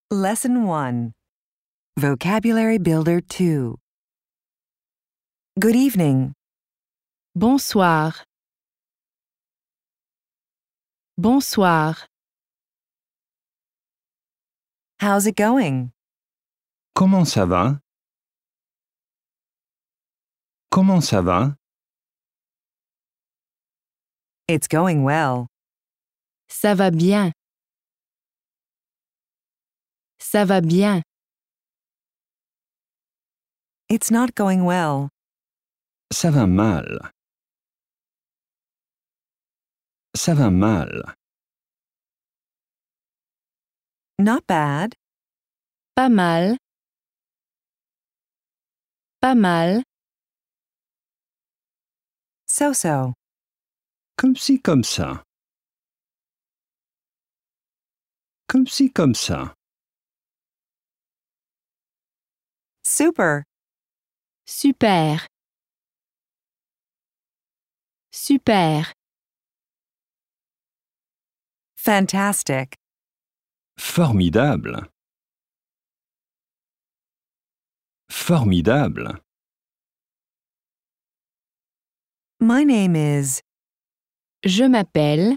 Lesson 1. Vocabulary Builder 2. Good evening. Bonsoir. Bonsoir. How's it going? Comment ça va? Comment ça va? It's going well. Ça va bien. Ça va bien. It's not going well. Ça va mal. Ça va mal. Not bad. Pas mal. Pas mal. So-so. Comme ci, comme ça. Comme ci, comme ça. Super. Super. Super. Fantastic. Formidable. Formidable. My name is. Je m'appelle.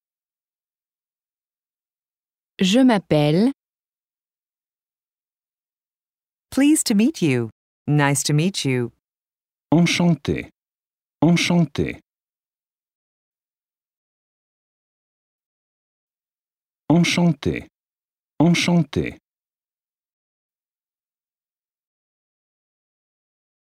Je m'appelle. Pleased to meet you. Nice to meet you. Enchanté. Enchanté. Enchanté. Enchanté.